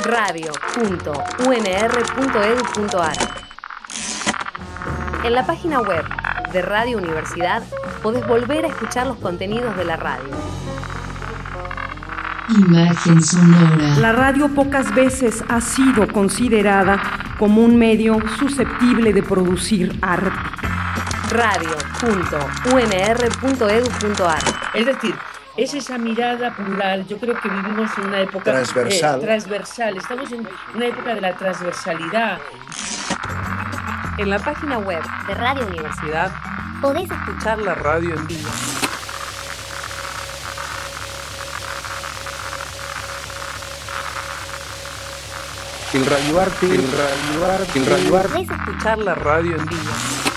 radio.unr.edu.ar. En la página web de Radio Universidad podés volver a escuchar los contenidos de la radio. Imagen sonora. La radio pocas veces ha sido considerada como un medio susceptible de producir arte. radio.unr.edu.ar. Es decir, es esa mirada plural. Yo creo que vivimos en una época transversal. Estamos en una época de la transversalidad. En la página web de Radio Universidad podés escuchar la radio en vivo. El Radio Arte. Podés escuchar la radio en vivo.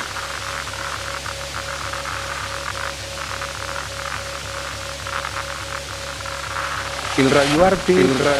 El Radio Arte.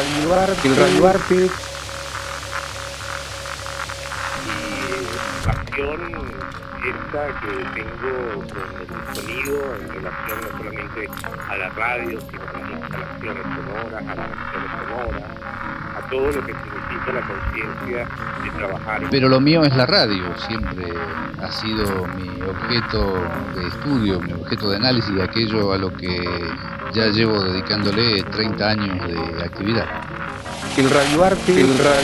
Pasión esta que tengo con el sonido en relación no solamente a la radio, sino a las instalaciones sonoras, a las acciones sonoras, a todo lo que significa la conciencia de trabajar. Pero lo mío es la radio, siempre ha sido mi objeto de estudio, mi objeto de análisis, aquello a lo que ya llevo dedicándole 30 años de actividad. El Radio Arte.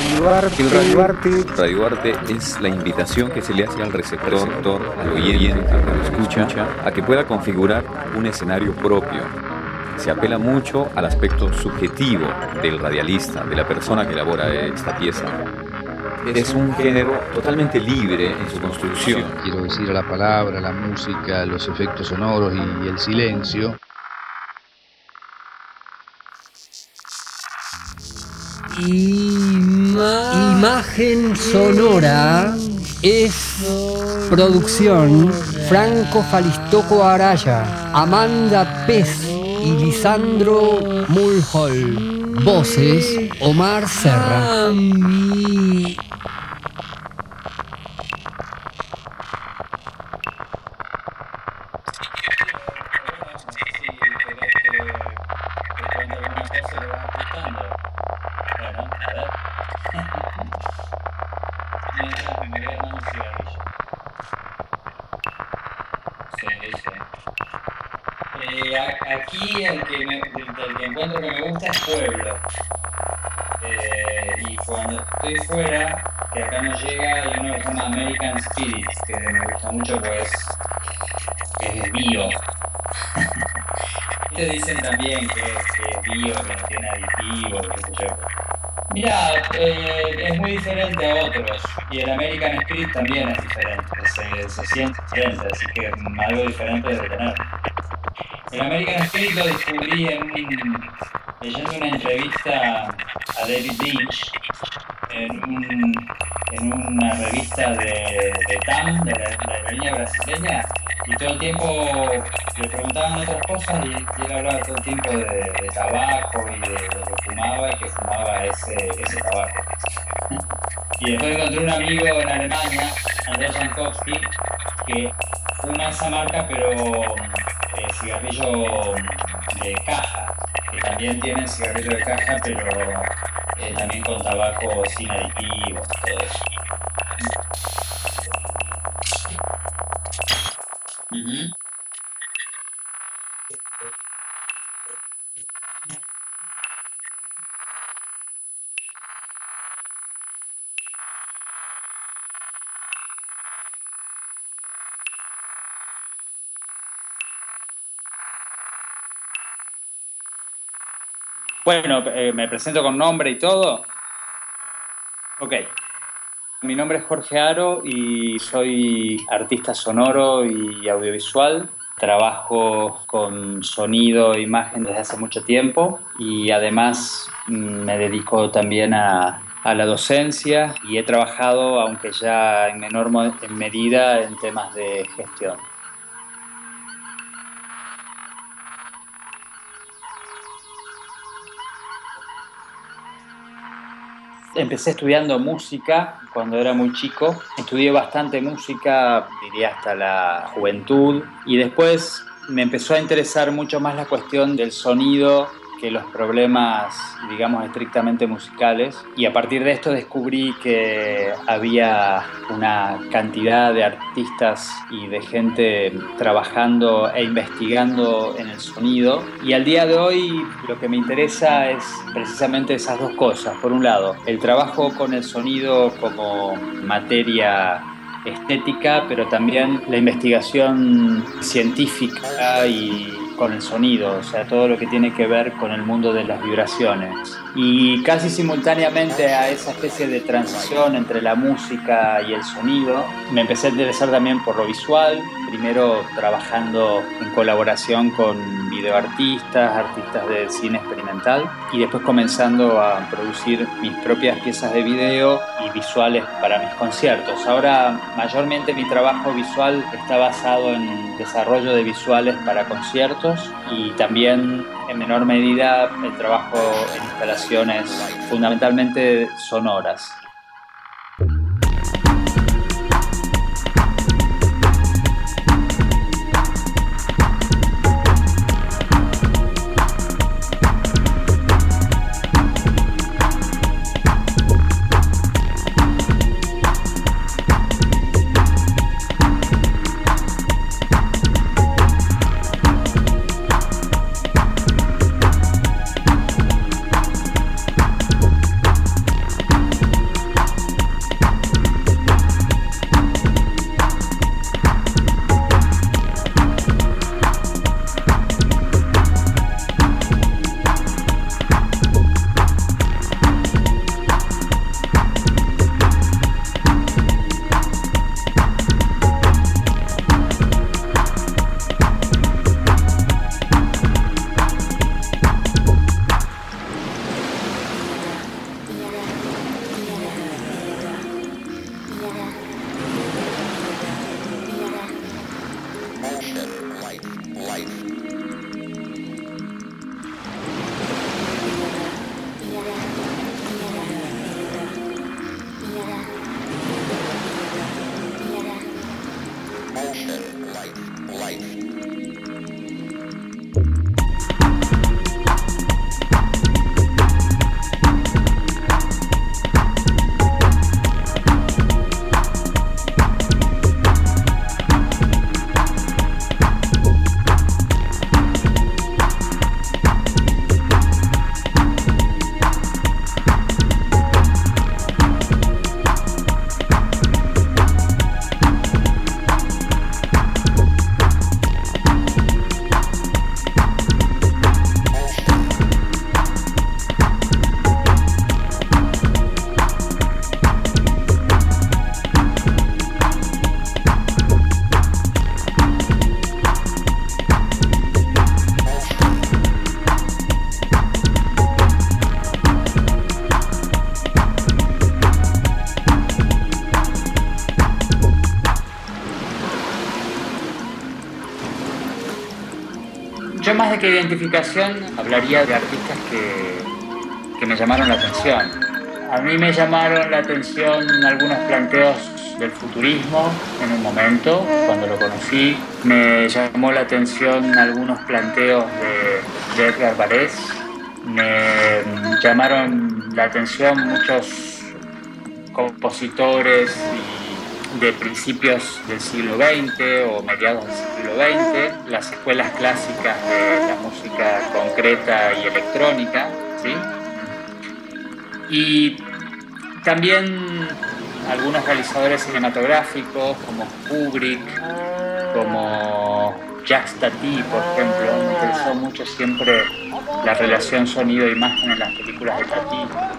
Radio Arte es la invitación que se le hace al receptor, al oyente, al que lo escucha, a que pueda configurar un escenario propio. Se apela mucho al aspecto subjetivo del radialista, de la persona que elabora esta pieza. Es un género totalmente libre en su construcción. Quiero decir, a la palabra, la música, los efectos sonoros y el silencio. Imagen sonora es producción Franco Falistoco Araya, Amanda Pez y Lisandro Mulhall. Voces Omar Serra. Aquí el que encuentro que me gusta es Pueblo. Y cuando estoy fuera, que acá no llega, hay uno que se llama American Spirit, que me gusta mucho, pues es bio. Te dicen también que es bio, que no tiene aditivos, qué sé yo. Mirá, es muy diferente a otros, y el American Spirit también es diferente, se siente diferente, así que algo diferente debe tener. El American Spirit lo descubrí leyendo una entrevista a David Lynch en una revista de TAM, de la aerolínea brasileña, y todo el tiempo le preguntaban otras cosas y él hablaba todo el tiempo de tabaco y de lo que fumaba y que fumaba ese tabaco. Y después encontré un amigo en Alemania, Andrés Jankowski, que fuma esa marca, pero cigarrillo de caja, que también tienen cigarrillo de caja, pero también con tabaco sin aditivos, todo eso. Uh-huh. Bueno, me presento con nombre y todo. Ok. Mi nombre es Jorge Aro y soy artista sonoro y audiovisual. Trabajo con sonido e imagen desde hace mucho tiempo y además me dedico también a la docencia y he trabajado, aunque ya en menor medida, en temas de gestión. Empecé estudiando música cuando era muy chico. Estudié bastante música, diría hasta la juventud. Y después me empezó a interesar mucho más la cuestión del sonido que los problemas, digamos, estrictamente musicales, y a partir de esto descubrí que había una cantidad de artistas y de gente trabajando e investigando en el sonido, y al día de hoy lo que me interesa es precisamente esas dos cosas. Por un lado, el trabajo con el sonido como materia estética, pero también la investigación científica y con el sonido, o sea, todo lo que tiene que ver con el mundo de las vibraciones. Y casi simultáneamente a esa especie de transición entre la música y el sonido, me empecé a interesar también por lo visual, primero trabajando en colaboración con videoartistas, artistas del cine experimental, y después comenzando a producir mis propias piezas de video y visuales para mis conciertos. Ahora mayormente mi trabajo visual está basado en desarrollo de visuales para conciertos y también en menor medida el trabajo en instalaciones fundamentalmente sonoras. Yo más de que identificación hablaría de artistas que me llamaron la atención. A mí me llamaron la atención algunos planteos del futurismo en un momento, cuando lo conocí. Me llamó la atención algunos planteos de Edgar Varèse. Me llamaron la atención muchos compositores de principios del siglo XX o mediados del siglo XX, las escuelas clásicas de la música concreta y electrónica, ¿sí? Y también algunos realizadores cinematográficos como Kubrick, como Jacques Tati, por ejemplo. Me interesó mucho siempre la relación sonido-imagen en las películas de Tati.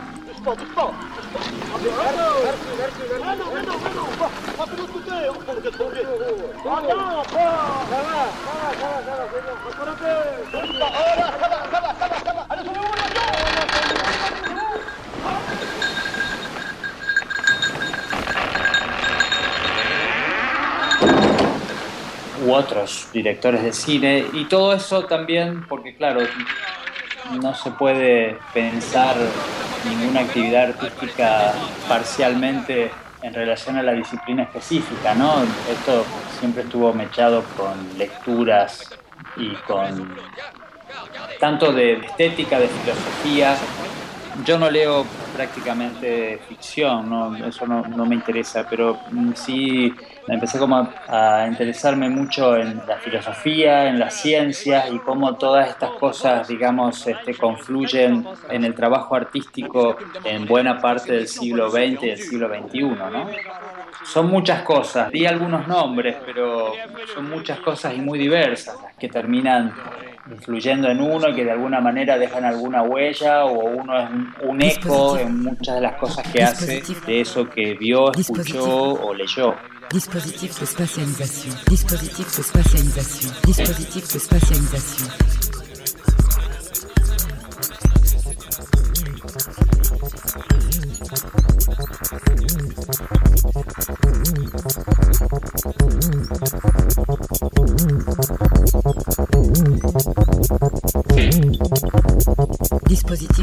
U otros directores de cine, y todo eso también porque, claro, no se puede pensar ninguna actividad artística parcialmente en relación a la disciplina específica, ¿no? Esto siempre estuvo mechado con lecturas y con tanto de estética, de filosofía. Yo no leo prácticamente ficción, ¿no? Eso no me interesa, pero sí empecé como a interesarme mucho en la filosofía, en las ciencias y cómo todas estas cosas, digamos, confluyen en el trabajo artístico en buena parte del siglo XX y del siglo XXI, ¿no? Son muchas cosas, di algunos nombres, pero son muchas cosas y muy diversas las que terminan influyendo en uno y que de alguna manera dejan alguna huella, o uno es un eco en muchas de las cosas que hace de eso que vio, escuchó o leyó. Dispositif de spatialisation. Dispositif de spatialisation. Dispositif de spatialisation. Dispositif.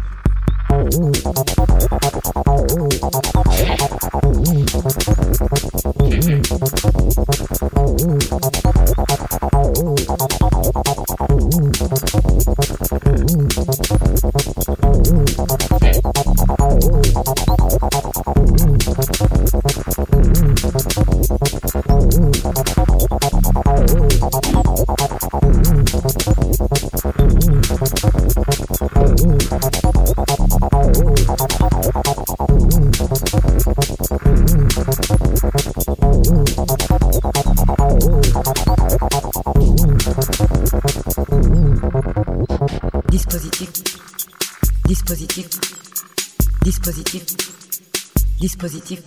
Dispositif.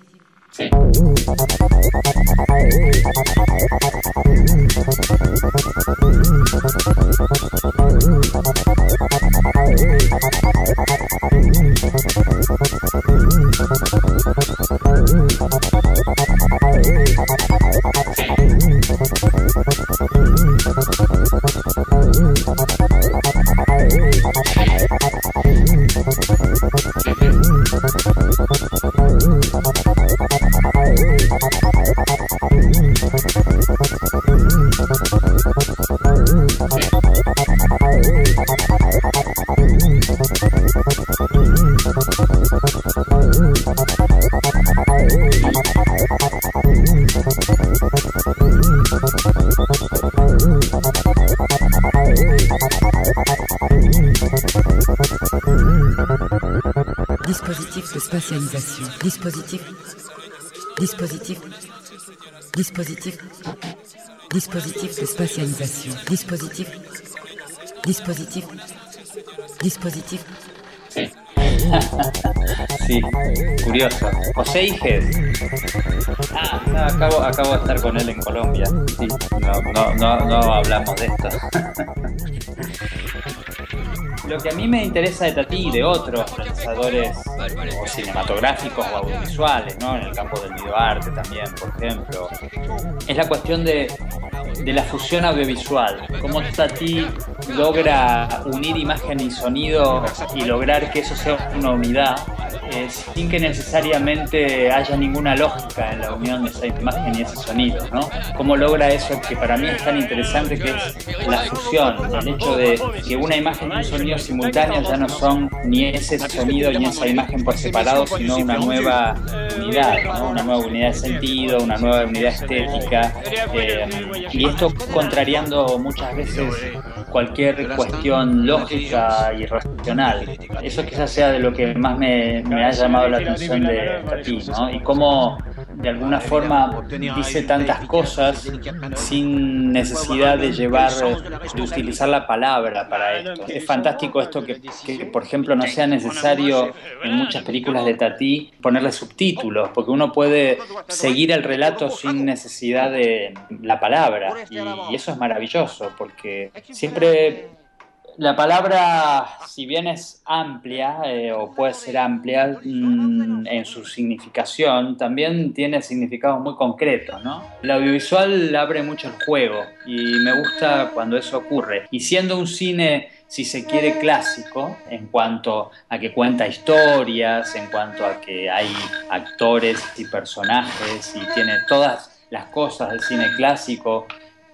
Dispositif de spatialisation. Dispositif. Dispositif. Dispositif. Dispositif de spatialisation. Dispositif. Dispositif. Dispositif. Sí, curioso. José Iges. Acabo de estar con él en Colombia. Sí, no hablamos de esto. Lo que a mí me interesa de Tati y de otros realizadores o cinematográficos o audiovisuales, ¿no? En el campo del videoarte también, por ejemplo, es la cuestión de la fusión audiovisual. Cómo Tati logra unir imagen y sonido y lograr que eso sea una unidad sin que necesariamente haya ninguna lógica en la unión de esa imagen y ese sonido, ¿no? Cómo logra eso que para mí es tan interesante, que es la fusión, el hecho de que una imagen y un sonido simultáneos ya no son ni ese sonido ni esa imagen por separado, sino una nueva unidad, ¿no? Una nueva unidad de sentido, una nueva unidad estética, y esto contrariando muchas veces cualquier cuestión lógica y racional. Eso quizás sea de lo que más me ha llamado la atención de Tati, ¿no? Y cómo de alguna forma dice tantas cosas sin necesidad de utilizar la palabra para esto. Es fantástico esto que, por ejemplo, no sea necesario en muchas películas de Tati ponerle subtítulos, porque uno puede seguir el relato sin necesidad de la palabra, y eso es maravilloso, porque siempre la palabra, si bien es amplia, o puede ser amplia en su significación, también tiene significados muy concretos, ¿no? El audiovisual abre mucho el juego y me gusta cuando eso ocurre. Y siendo un cine, si se quiere, clásico, en cuanto a que cuenta historias, en cuanto a que hay actores y personajes y tiene todas las cosas del cine clásico,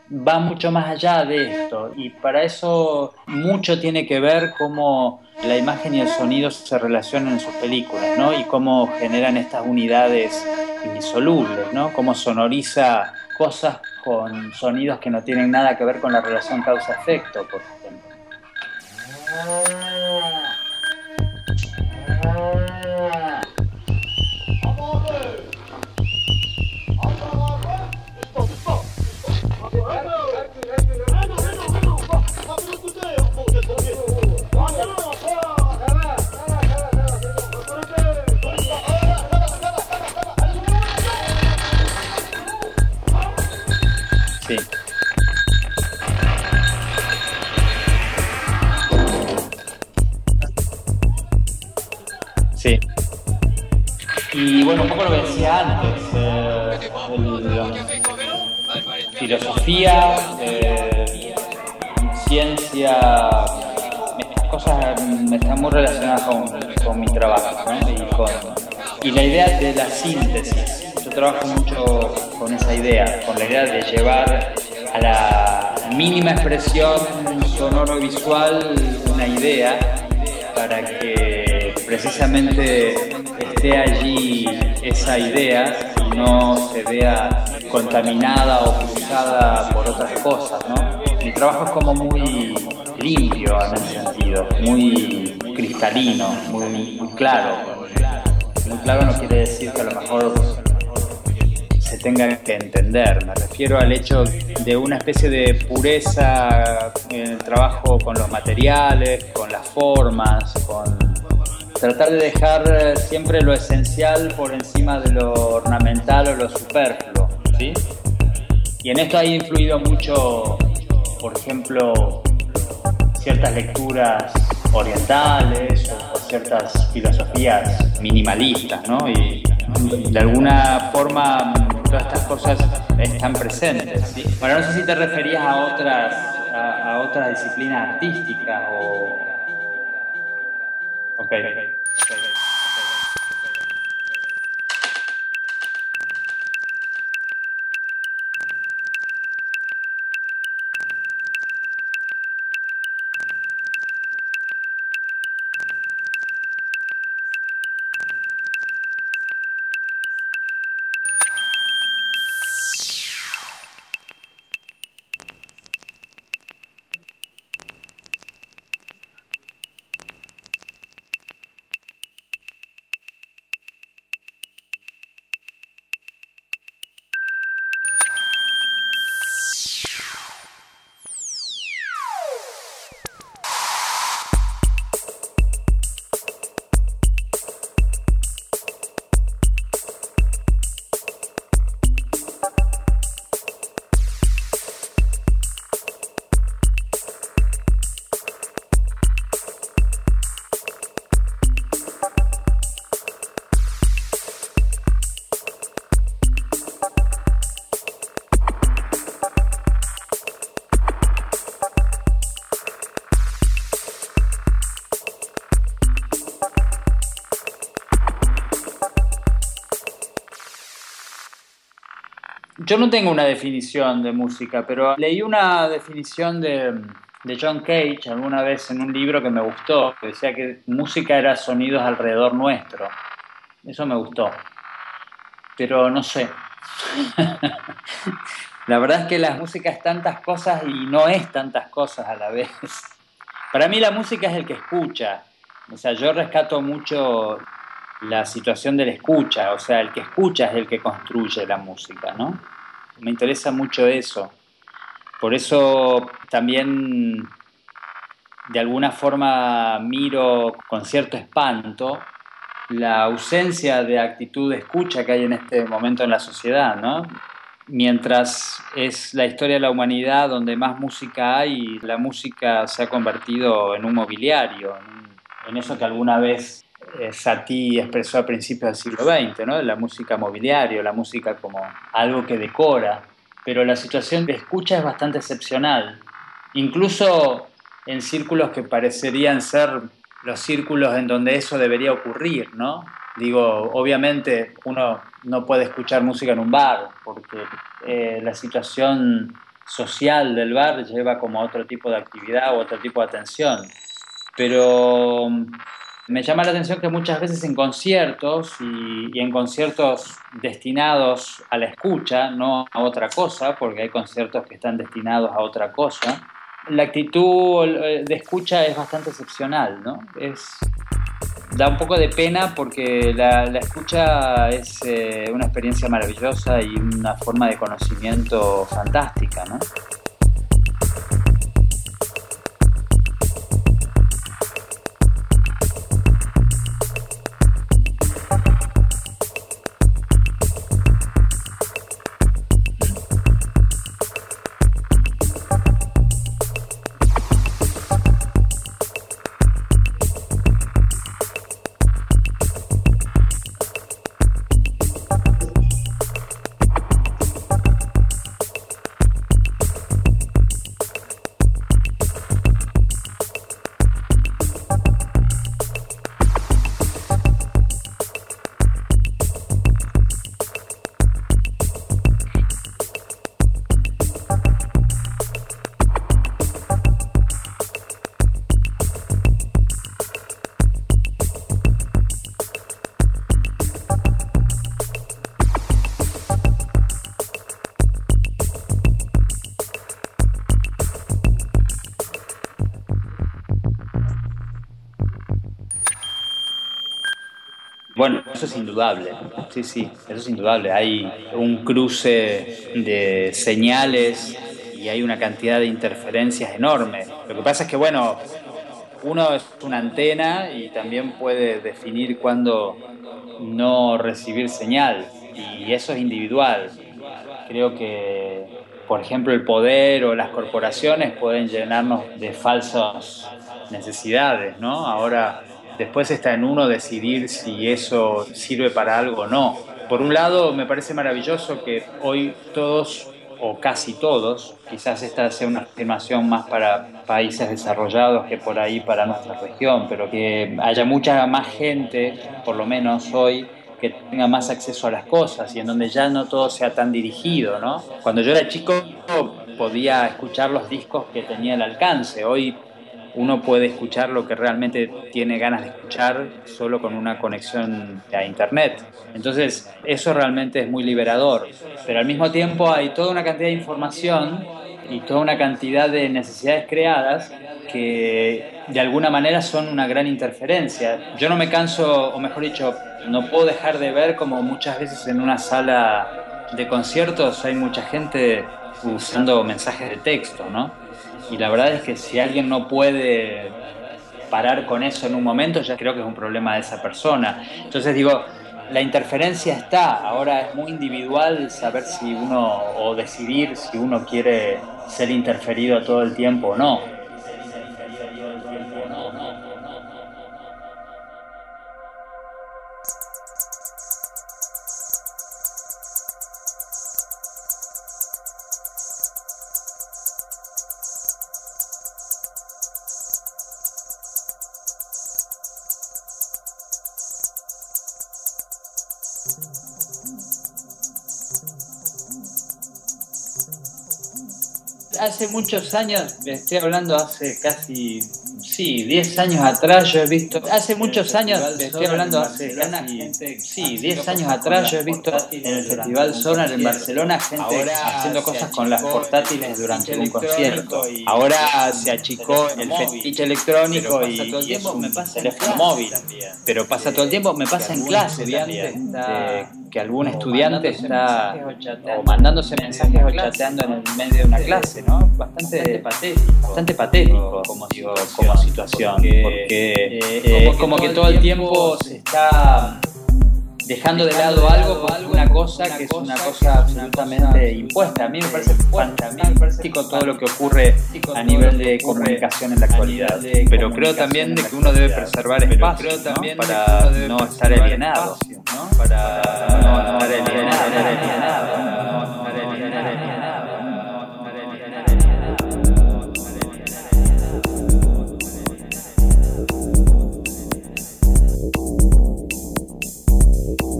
va mucho más allá de esto, y para eso mucho tiene que ver cómo la imagen y el sonido se relacionan en sus películas, ¿no? Y cómo generan estas unidades indisolubles, ¿no? Cómo sonoriza cosas con sonidos que no tienen nada que ver con la relación causa-efecto, por ejemplo. Sí. Sí. Y bueno, un poco lo que decía antes, filosofía, ciencia, estas cosas están muy relacionadas con mi trabajo, ¿no? Y la idea de la síntesis. Yo trabajo mucho con esa idea, con la idea de llevar a la mínima expresión sonoro-visual una idea para que precisamente esté allí esa idea y no se vea contaminada o cruzada por otras cosas, ¿no? Mi trabajo es como muy limpio en ese sentido, muy cristalino, muy claro. Muy claro no quiere decir que a lo mejor se tenga que entender. Me refiero al hecho de una especie de pureza en el trabajo con los materiales, con las formas, con tratar de dejar siempre lo esencial por encima de lo ornamental o lo superfluo, ¿sí? Y en esto ha influido mucho, por ejemplo, ciertas lecturas orientales o ciertas filosofías minimalistas, ¿no? Y de alguna forma todas estas cosas están presentes, ¿sí? Bueno, no sé si te referías a otras disciplinas artísticas o... Okay. Yo no tengo una definición de música, pero leí una definición de John Cage alguna vez en un libro que me gustó, que decía que música era sonidos alrededor nuestro. Eso me gustó, pero no sé. La verdad es que la música es tantas cosas y no es tantas cosas a la vez. Para mí la música es el que escucha. O sea, yo rescato mucho la situación del escucha. O sea, el que escucha es el que construye la música, ¿no? Me interesa mucho eso. Por eso también de alguna forma miro con cierto espanto la ausencia de actitud de escucha que hay en este momento en la sociedad, ¿no? Mientras es la historia de la humanidad donde más música hay, la música se ha convertido en un mobiliario, en eso que alguna vez Satie expresó a principios del siglo XX, ¿no? La música mobiliario, la música como algo que decora. Pero la situación de escucha es bastante excepcional. Incluso en círculos que parecerían ser los círculos en donde eso debería ocurrir, ¿no? Digo, obviamente uno no puede escuchar música en un bar porque la situación social del bar lleva como a otro tipo de actividad o otro tipo de atención. Pero me llama la atención que muchas veces en conciertos y en conciertos destinados a la escucha, no a otra cosa, porque hay conciertos que están destinados a otra cosa, la actitud de escucha es bastante excepcional, ¿no? Da un poco de pena porque la escucha es una experiencia maravillosa y una forma de conocimiento fantástica, ¿no? Bueno, eso es indudable, sí, eso es indudable. Hay un cruce de señales y hay una cantidad de interferencias enorme. Lo que pasa es que, bueno, uno es una antena y también puede definir cuándo no recibir señal, y eso es individual. Creo que, por ejemplo, el poder o las corporaciones pueden llenarnos de falsas necesidades, ¿no? Ahora, después está en uno decidir si eso sirve para algo o no. Por un lado, me parece maravilloso que hoy todos, o casi todos, quizás esta sea una afirmación más para países desarrollados que por ahí para nuestra región, pero que haya mucha más gente, por lo menos hoy, que tenga más acceso a las cosas y en donde ya no todo sea tan dirigido, ¿no? Cuando yo era chico podía escuchar los discos que tenía al alcance. Hoy uno puede escuchar lo que realmente tiene ganas de escuchar solo con una conexión a internet. Entonces, eso realmente es muy liberador. Pero al mismo tiempo hay toda una cantidad de información y toda una cantidad de necesidades creadas que de alguna manera son una gran interferencia. Yo no me canso, o mejor dicho, no puedo dejar de ver como muchas veces en una sala de conciertos hay mucha gente usando mensajes de texto, ¿no? Y la verdad es que si alguien no puede parar con eso en un momento, ya creo que es un problema de esa persona. Entonces digo, la interferencia está, ahora es muy individual saber si uno, o decidir si uno quiere ser interferido todo el tiempo o no. Hace muchos años, estoy hablando hace casi, 10 años atrás yo he visto, hace muchos años, estoy hablando hace casi, 10 años atrás yo he visto en el Festival Sonar en Barcelona gente haciendo cosas con las portátiles durante un concierto. Ahora se achicó el fetiche electrónico y es un teléfono móvil, pero pasa todo el tiempo, me pasa en clase también, que algún estudiante está o mandándose mensajes o chateando en el medio de una clase, ¿no? Bastante patético como situación, porque es como que todo el tiempo se está dejando de lado algo por una cosa que es una cosa absolutamente impuesta. A mí me parece fantástico todo lo que ocurre a nivel de comunicación en la actualidad, pero creo también de que uno debe preservar espacio, ¿no? Para no estar alienado, ¿no? Para no estar alienado.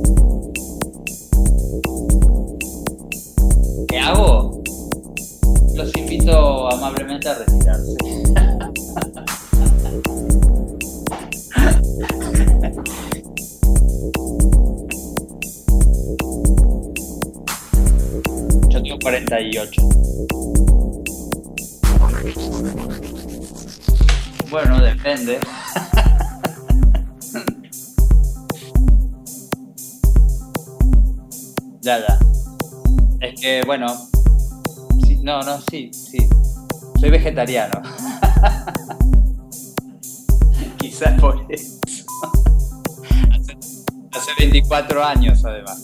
¿Qué hago? los invito amablemente a retirarse. Yo tengo 48. Bueno, depende. Ya. Es que, bueno, sí, sí. Soy vegetariano. Quizás por eso. Hace 24 años, además.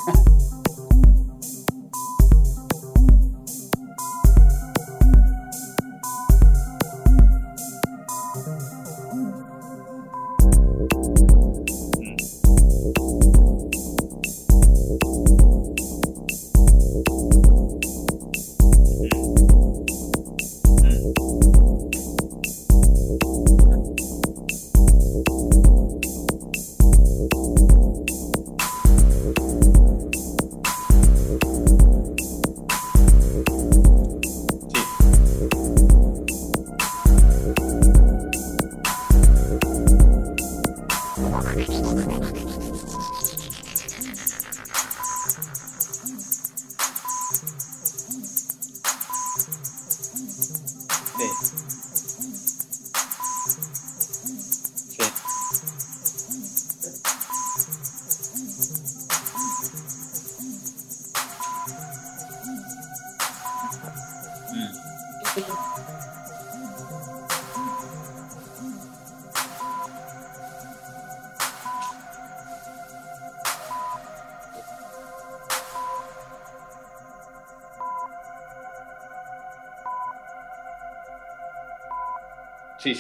Sí.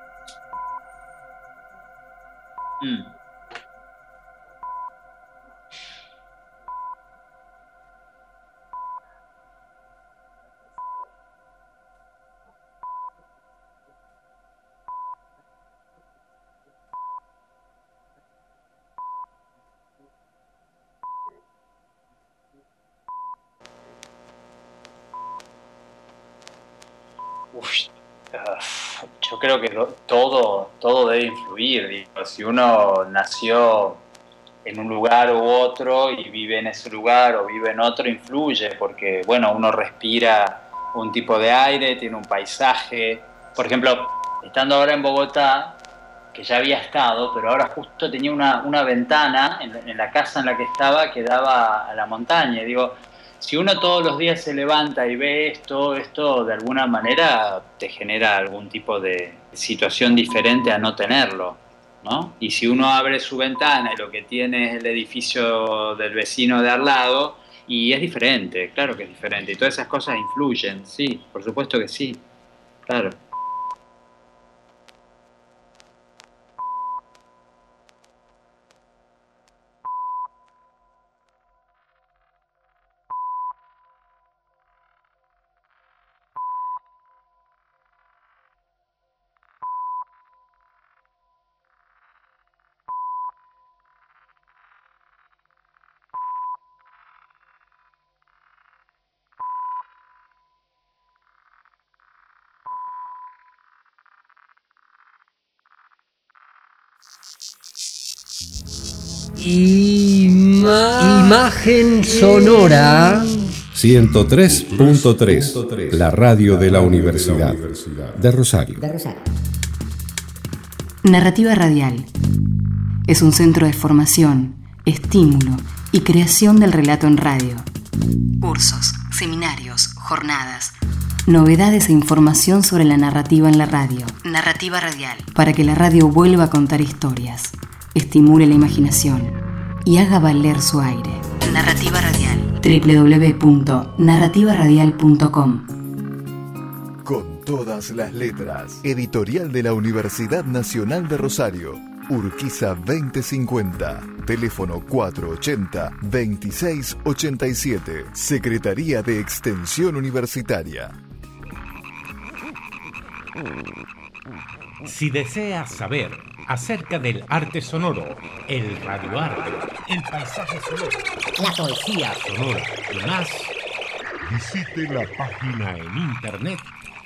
Yo creo que todo debe influir. Digo, si uno nació en un lugar u otro y vive en ese lugar o vive en otro, influye, porque bueno, uno respira un tipo de aire, tiene un paisaje. Por ejemplo, estando ahora en Bogotá, que ya había estado, pero ahora justo tenía una ventana en la casa en la que estaba que daba a la montaña. Digo, si uno todos los días se levanta y ve esto de alguna manera te genera algún tipo de situación diferente a no tenerlo, ¿no? Y si uno abre su ventana y lo que tiene es el edificio del vecino de al lado, y es diferente, claro que es diferente. Y todas esas cosas influyen, sí, por supuesto que sí, claro. Imagen sonora 103.3, la radio de la Universidad de Rosario. Narrativa Radial es un centro de formación, estímulo y creación del relato en radio. Cursos, seminarios, jornadas, novedades e información sobre la narrativa en la radio. Narrativa Radial, para que la radio vuelva a contar historias, estimule la imaginación y haga valer su aire. Narrativa Radial. www.narrativaradial.com. Con todas las letras. Editorial de la Universidad Nacional de Rosario. Urquiza 2050. Teléfono 480-2687. Secretaría de Extensión Universitaria. Si deseas saber acerca del arte sonoro, el radioarte, el paisaje sonoro, la poesía sonora y más, Visite la página en internet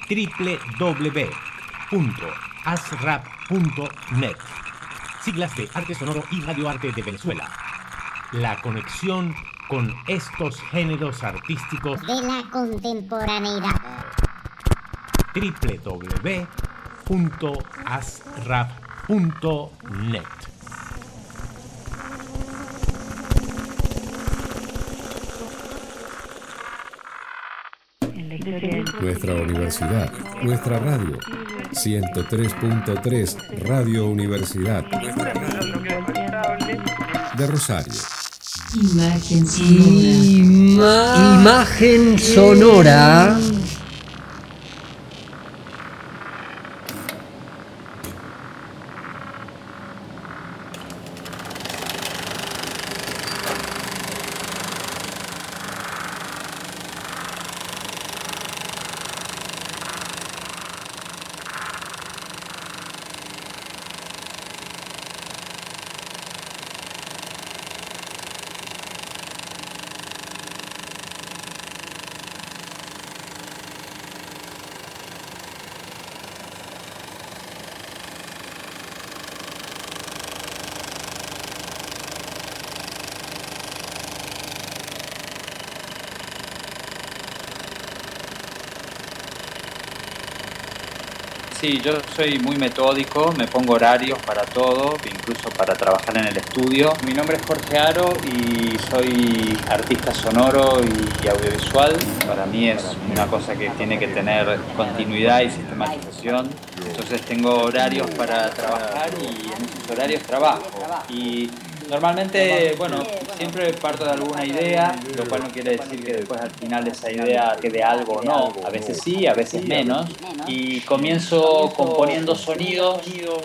www.asrap.net. Siglas de Arte Sonoro y Radioarte de Venezuela. La conexión con estos géneros artísticos de la contemporaneidad. www.asrap.net. Nuestra universidad, nuestra radio. 103.3 Radio Universidad de Rosario. Imagen sonora. Imagen sonora. Sí, yo soy muy metódico, me pongo horarios para todo, incluso para trabajar en el estudio. Mi nombre es Jorge Aro y soy artista sonoro y audiovisual. Para mí es una cosa que tiene que tener continuidad y sistematización. Entonces tengo horarios para trabajar y en esos horarios trabajo. Y normalmente, bueno, siempre parto de alguna idea, lo cual no quiere decir que después al final de esa idea quede algo o no. A veces sí, a veces menos. Y comienzo componiendo sonidos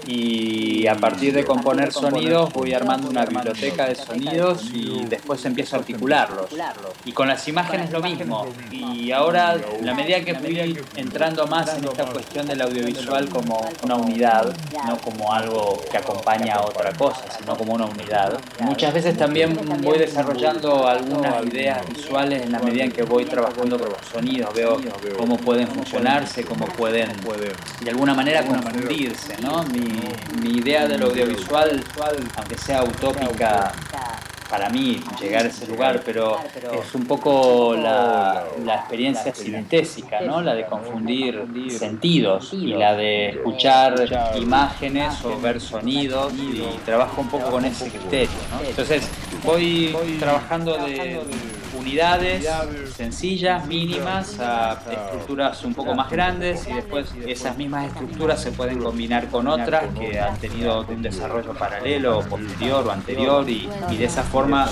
y a partir de componer sonidos voy armando una biblioteca de sonidos y después empiezo a articularlos. Y con las imágenes lo mismo. Y ahora, en la medida que fui entrando más en esta cuestión del audiovisual como una unidad, no como algo que acompaña a otra cosa, sino como una unidad, muchas veces también voy desarrollando algunas ideas visuales en la medida en que voy trabajando con los sonidos, veo cómo pueden funcionarse, cómo pueden de alguna manera confundirse, ¿no? Mi idea del audiovisual, aunque sea utópica para mí llegar a ese lugar, pero es un poco la experiencia sinestésica, ¿no? La de confundir sentidos y la de escuchar imágenes o ver sonidos, y trabajo un poco con ese criterio, ¿no? Entonces voy trabajando de unidades sencillas, mínimas, a estructuras un poco más grandes, y después esas mismas estructuras se pueden combinar con otras que han tenido un desarrollo paralelo, posterior o anterior, y de esa forma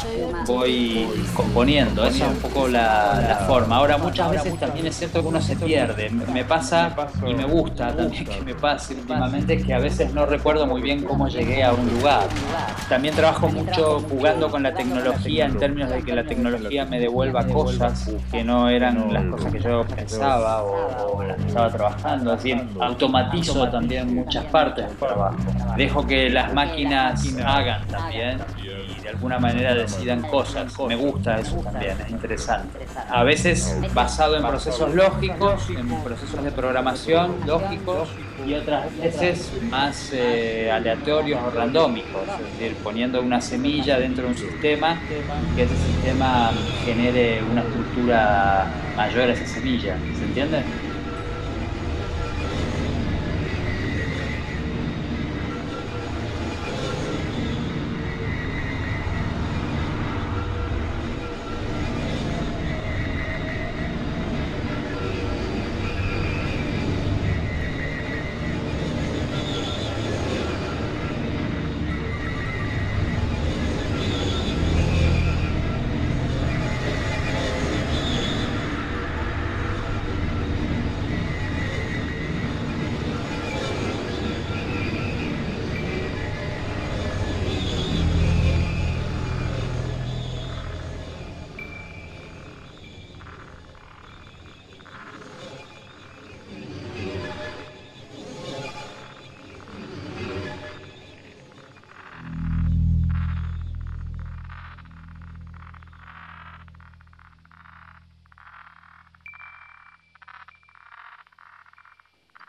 voy componiendo. Esa es un poco la forma. Ahora, muchas veces también es cierto que uno se pierde. Me pasa, y me gusta también que me pase últimamente, que a veces no recuerdo muy bien cómo llegué a un lugar. También trabajo mucho jugando con la tecnología, en términos de que la tecnología me devuelva cosas que no eran las cosas que yo pensaba o las que estaba trabajando. Es decir, automatizo también muchas partes del trabajo. Dejo que las máquinas hagan también y de alguna manera decidan cosas. Me gusta eso también, es interesante. A veces basado en procesos lógicos, en procesos de programación lógicos, y otras veces más aleatorios o randómicos, es decir, poniendo una semilla dentro de un sistema, que ese sistema genere una estructura mayor a esa semilla. ¿Se entiende?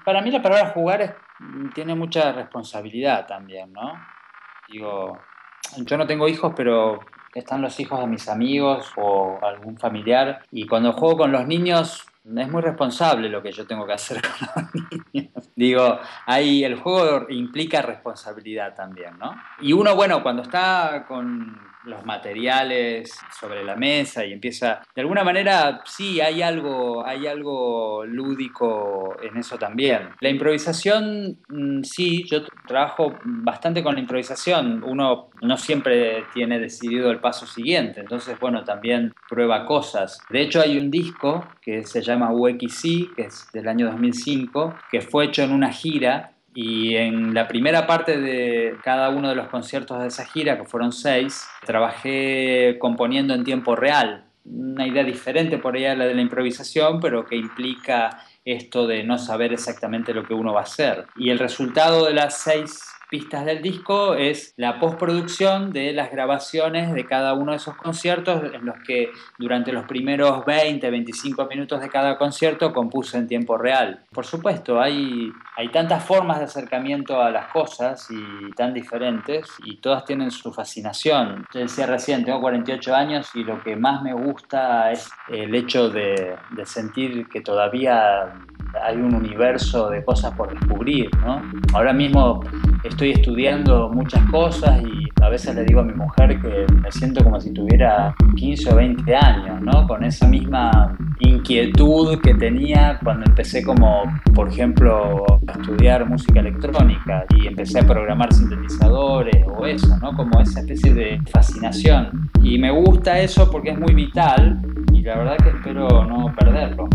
Para mí la palabra jugar tiene mucha responsabilidad también, ¿no? Digo, yo no tengo hijos, pero están los hijos de mis amigos o algún familiar, y cuando juego con los niños es muy responsable lo que yo tengo que hacer con los niños. Digo, el juego implica responsabilidad también, ¿no? Y uno, bueno, cuando está con los materiales sobre la mesa y empieza, de alguna manera, sí, hay algo lúdico en eso también. La improvisación, sí, yo trabajo bastante con la improvisación. Uno no siempre tiene decidido el paso siguiente, entonces, bueno, también prueba cosas. De hecho, hay un disco que se llama UXI, que es del año 2005, que fue hecho en una gira. Y en la primera parte de cada uno de los conciertos de esa gira, que fueron 6, trabajé componiendo en tiempo real. Una idea diferente por ahí a la de la improvisación, pero que implica esto de no saber exactamente lo que uno va a hacer. Y el resultado de las 6 pistas del disco es la postproducción de las grabaciones de cada uno de esos conciertos, en los que durante los primeros 20-25 minutos de cada concierto compuse en tiempo real. Por supuesto, hay tantas formas de acercamiento a las cosas y tan diferentes, y todas tienen su fascinación. Yo decía recién, tengo 48 años y lo que más me gusta es el hecho de sentir que todavía hay un universo de cosas por descubrir, ¿no? Ahora mismo estoy estudiando muchas cosas y a veces le digo a mi mujer que me siento como si tuviera 15 o 20 años, ¿no? Con esa misma inquietud que tenía cuando empecé, como por ejemplo a estudiar música electrónica y empecé a programar sintetizadores o eso, ¿no? Como esa especie de fascinación. Y me gusta eso porque es muy vital y la verdad que espero no perderlo.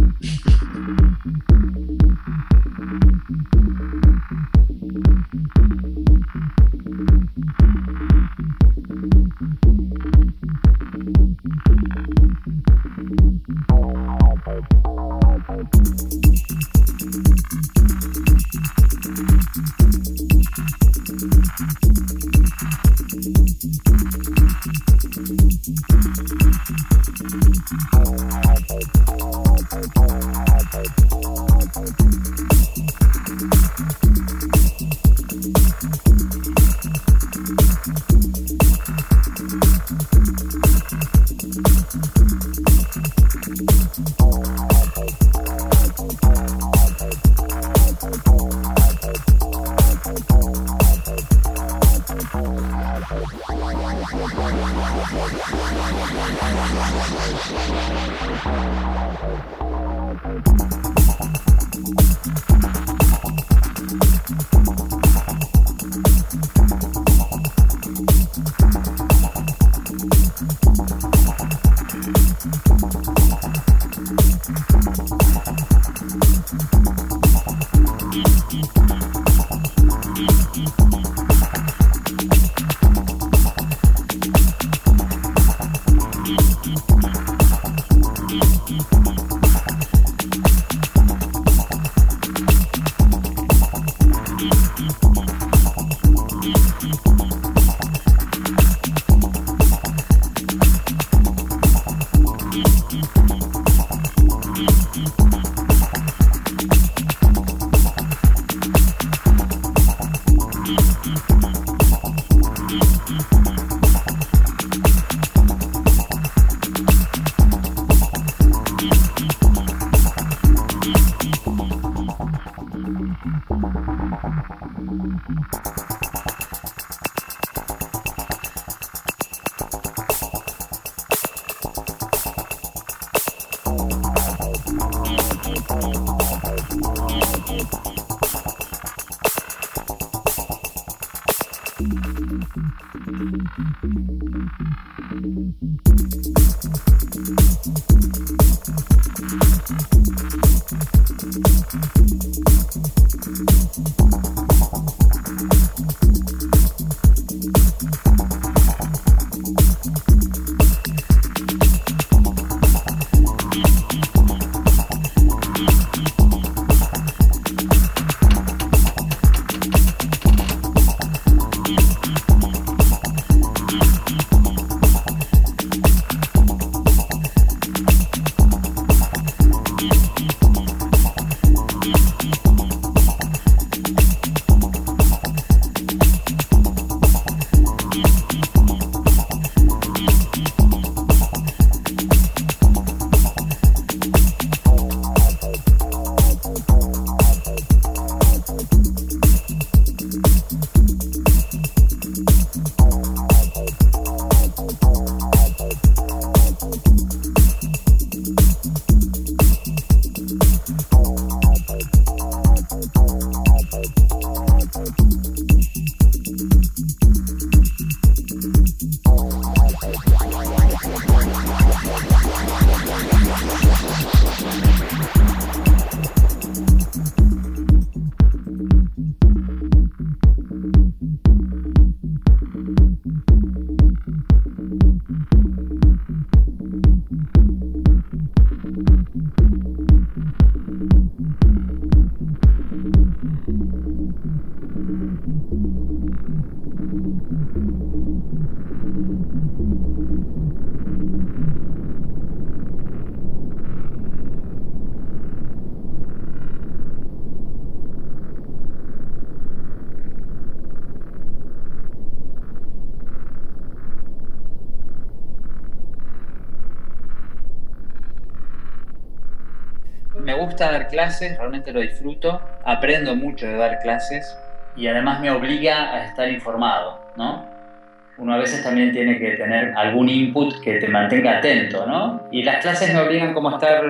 Me gusta dar clases, realmente lo disfruto, aprendo mucho de dar clases y además me obliga a estar informado, ¿no? Uno a veces también tiene que tener algún input que te mantenga atento, ¿no? Y las clases me obligan como a estar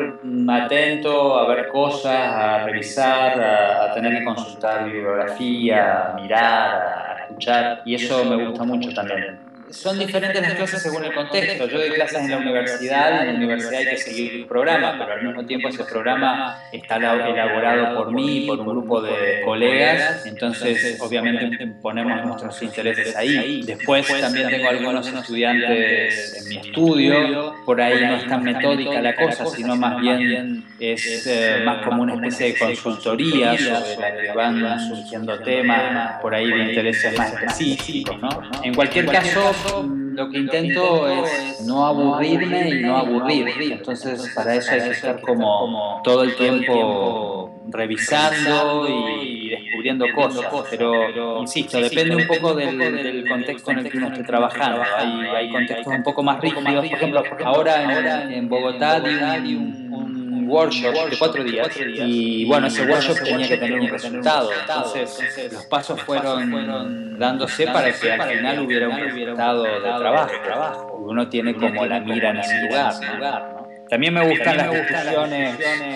atento, a ver cosas, a revisar, a tener que consultar bibliografía, a mirar, a escuchar, y eso me gusta mucho también. Son diferentes las clases según el contexto. Yo doy clases en la universidad hay que seguir un programa, pero al mismo tiempo ese programa está elaborado por mí, por un grupo de colegas, entonces obviamente ponemos nuestros intereses ahí. Después también tengo algunos estudiantes en mi estudio, por ahí no es tan metódica la cosa, sino más bien es más como una especie de consultoría sobre la que van surgiendo temas por ahí de intereses más específicos, ¿no? En cualquier caso, lo que intento es no aburrirme y no aburrir. Entonces, para eso hay que estar como todo el tiempo revisando y descubriendo cosas. Pero, insisto, depende un poco del contexto en el que uno esté trabajando. Hay contextos un poco más rígidos. Por ejemplo, ahora en Bogotá di un workshop de 4 días y bueno, ese workshop tenía que tener un resultado, entonces los pasos fueron dándose para que al final hubiera un resultado de trabajo. Uno tiene como la mira en ese lugar, ¿no? También me gustan las discusiones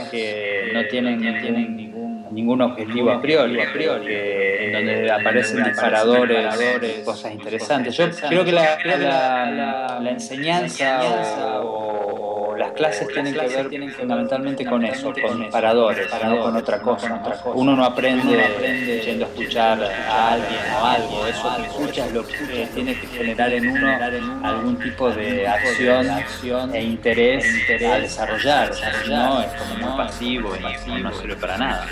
que no tienen ningún objetivo a priori, en donde aparecen disparadores, cosas interesantes. Yo creo que la enseñanza o las clases tienen que ver fundamentalmente con eso, con disparadores, no con otra cosa. Uno no aprende yendo a escuchar a alguien o algo, eso que escuchas lo que tiene que generar en uno algún tipo de acción e interés a desarrollar, no es como muy pasivo y no sirve para nada.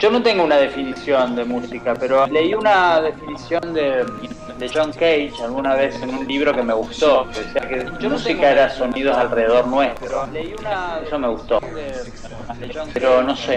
Yo no tengo una definición de música, pero leí una definición de John Cage alguna vez en un libro que me gustó, que decía que música era sonidos alrededor nuestro. Eso me gustó, pero no sé.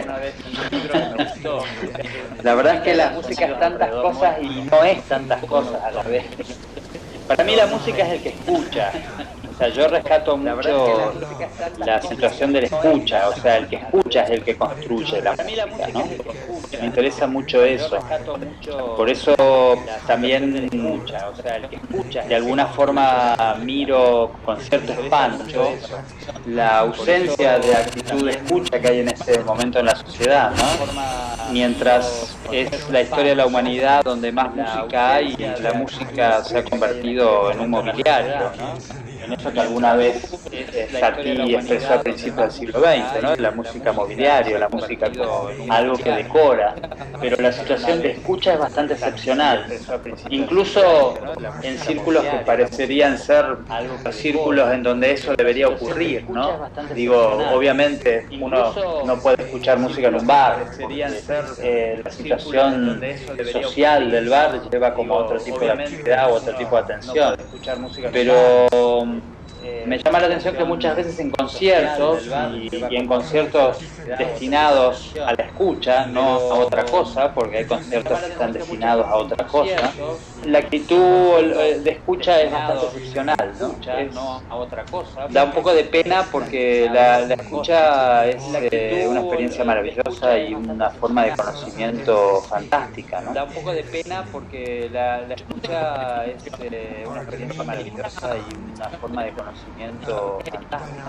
La verdad es que la música es tantas cosas y no es tantas cosas a la vez. Para mí la música es el que escucha. O sea, yo rescato mucho la situación del escucha, o sea, el que escucha es el que construye la música, ¿no? Me interesa mucho eso. Por eso también de alguna forma miro con cierto espanto la ausencia de actitud de escucha que hay en este momento en la sociedad, ¿no? Mientras es la historia de la humanidad donde más música hay y la música se ha convertido en un mobiliario, ¿no? En eso que alguna vez Satie expresó a principios del siglo XX, ¿no? La música mobiliario, la música como algo que decora, pero la situación de escucha es bastante excepcional, incluso en círculos que parecerían ser círculos en donde eso debería ocurrir, ¿no? Digo, obviamente uno no puede escuchar música en un bar, la situación social del bar lleva como otro tipo de actividad o otro tipo de atención, pero me llama la atención que muchas veces en conciertos y en conciertos destinados a la escucha, no a otra cosa, porque hay conciertos que están destinados a otra cosa, la actitud de escucha es bastante excepcional, ¿no? Da un poco de pena porque la escucha es una experiencia maravillosa y una forma de conocimiento fantástica, ¿no? Da un poco de pena porque la escucha es una experiencia maravillosa y una forma de conocimiento fantástico.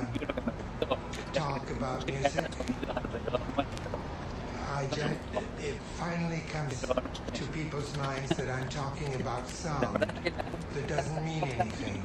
It finally comes to people's minds that I'm talking about sound that doesn't mean anything.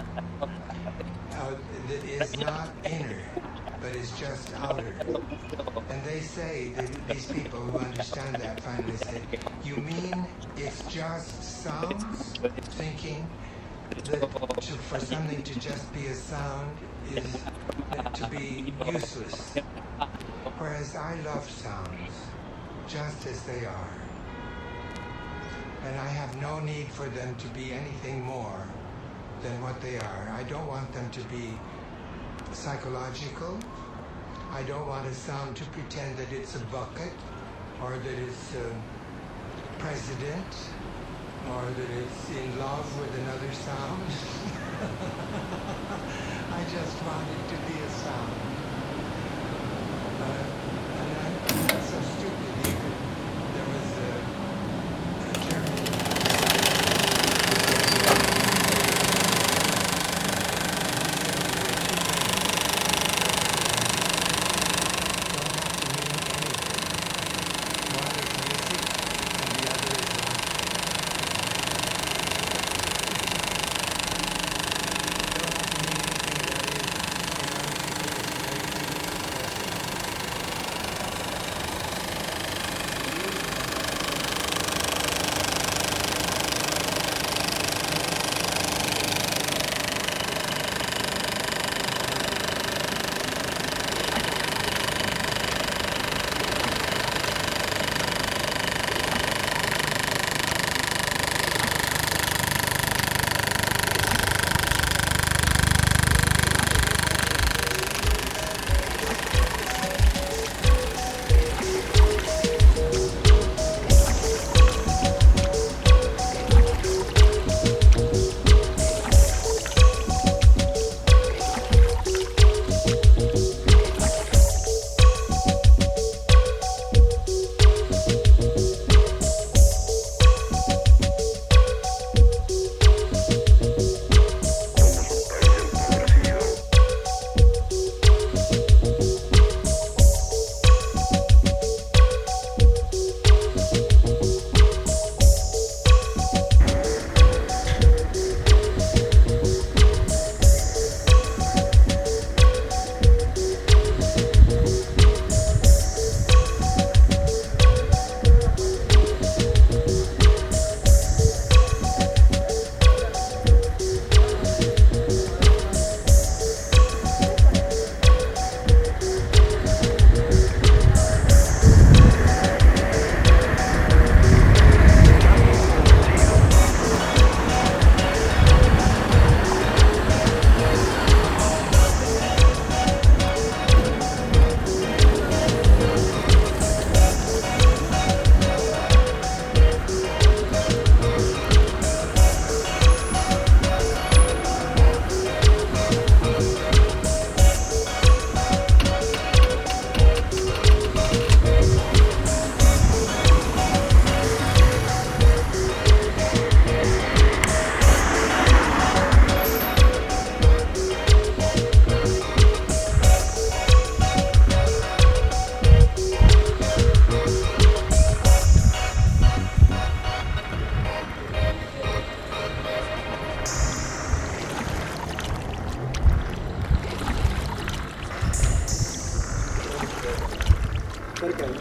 That is not inner, but is just outer. And they say, these people who understand that finally say, you mean it's just sounds? Thinking that for something to just be a sound is to be useless. Whereas I love sounds just as they are. And I have no need for them to be anything more than what they are. I don't want them to be psychological. I don't want a sound to pretend that it's a bucket or that it's a president or that it's in love with another sound. I just want it to be a sound. And I'm not so stupid even. There was a German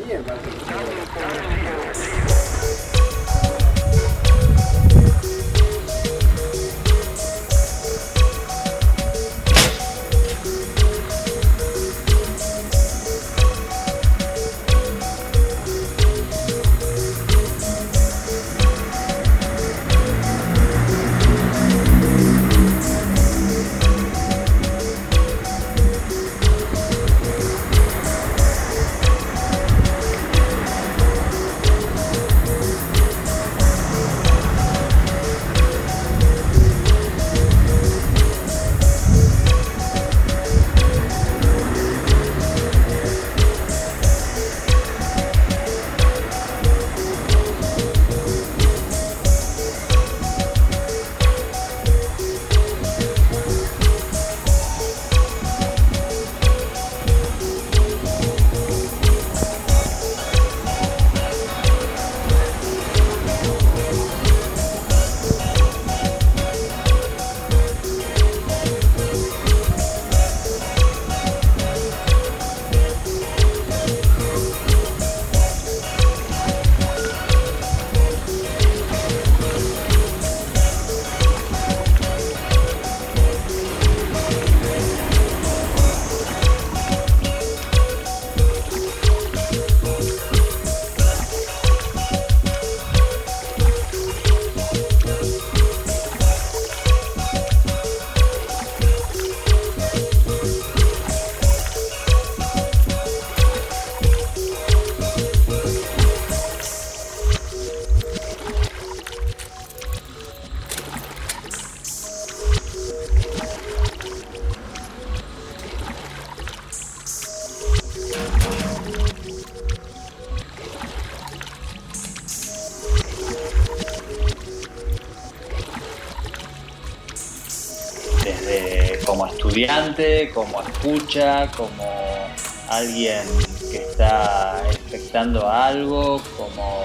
Como estudiante, como escucha, como alguien que está expectando algo, como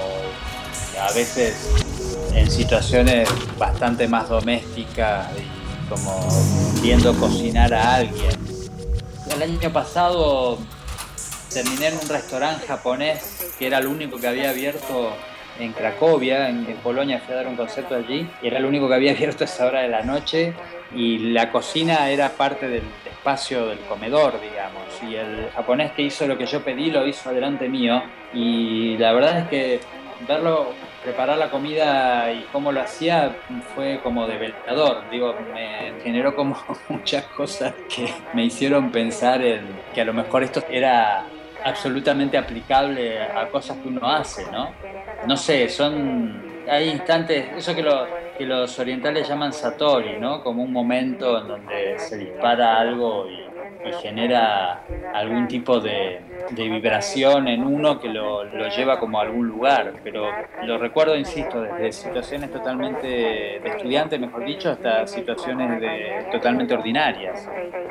a veces en situaciones bastante más domésticas y como viendo cocinar a alguien. El año pasado terminé en un restaurante japonés que era el único que había abierto en Cracovia, en Polonia. Fui a dar un concierto allí y era el único que había abierto a esa hora de la noche, y la cocina era parte del espacio del comedor, digamos, y el japonés que hizo lo que yo pedí lo hizo delante mío, y la verdad es que verlo preparar la comida y cómo lo hacía fue como develador. Digo, me generó como muchas cosas que me hicieron pensar en que a lo mejor esto era absolutamente aplicable a cosas que uno hace, ¿no? No sé, hay instantes, eso que los orientales llaman satori, ¿no? Como un momento en donde se dispara algo y genera algún tipo de vibración en uno que lo lleva como a algún lugar. Pero lo recuerdo, insisto, desde situaciones totalmente de estudiante, mejor dicho, hasta situaciones totalmente ordinarias.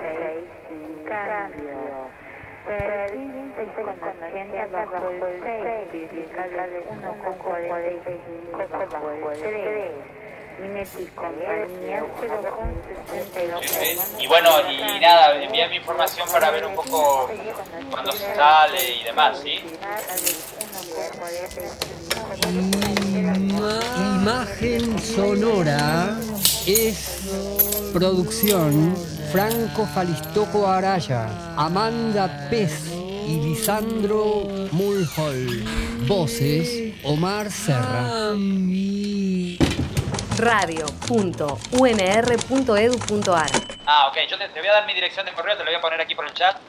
Y bueno, y nada, envié mi información para ver un poco cuándo se sale y demás, ¿sí? Imagen sonora es producción Franco Falistoco Araya, Amanda Pez y Lisandro Mulhall. Voces Omar Serra. radio.unr.edu.ar. Ok, yo te voy a dar mi dirección de correo, te lo voy a poner aquí por el chat.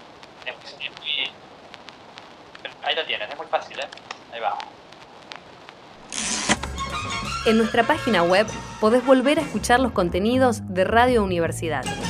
Ahí la tienes, es muy fácil, ¿eh? Ahí va. En nuestra página web podés volver a escuchar los contenidos de Radio Universidad.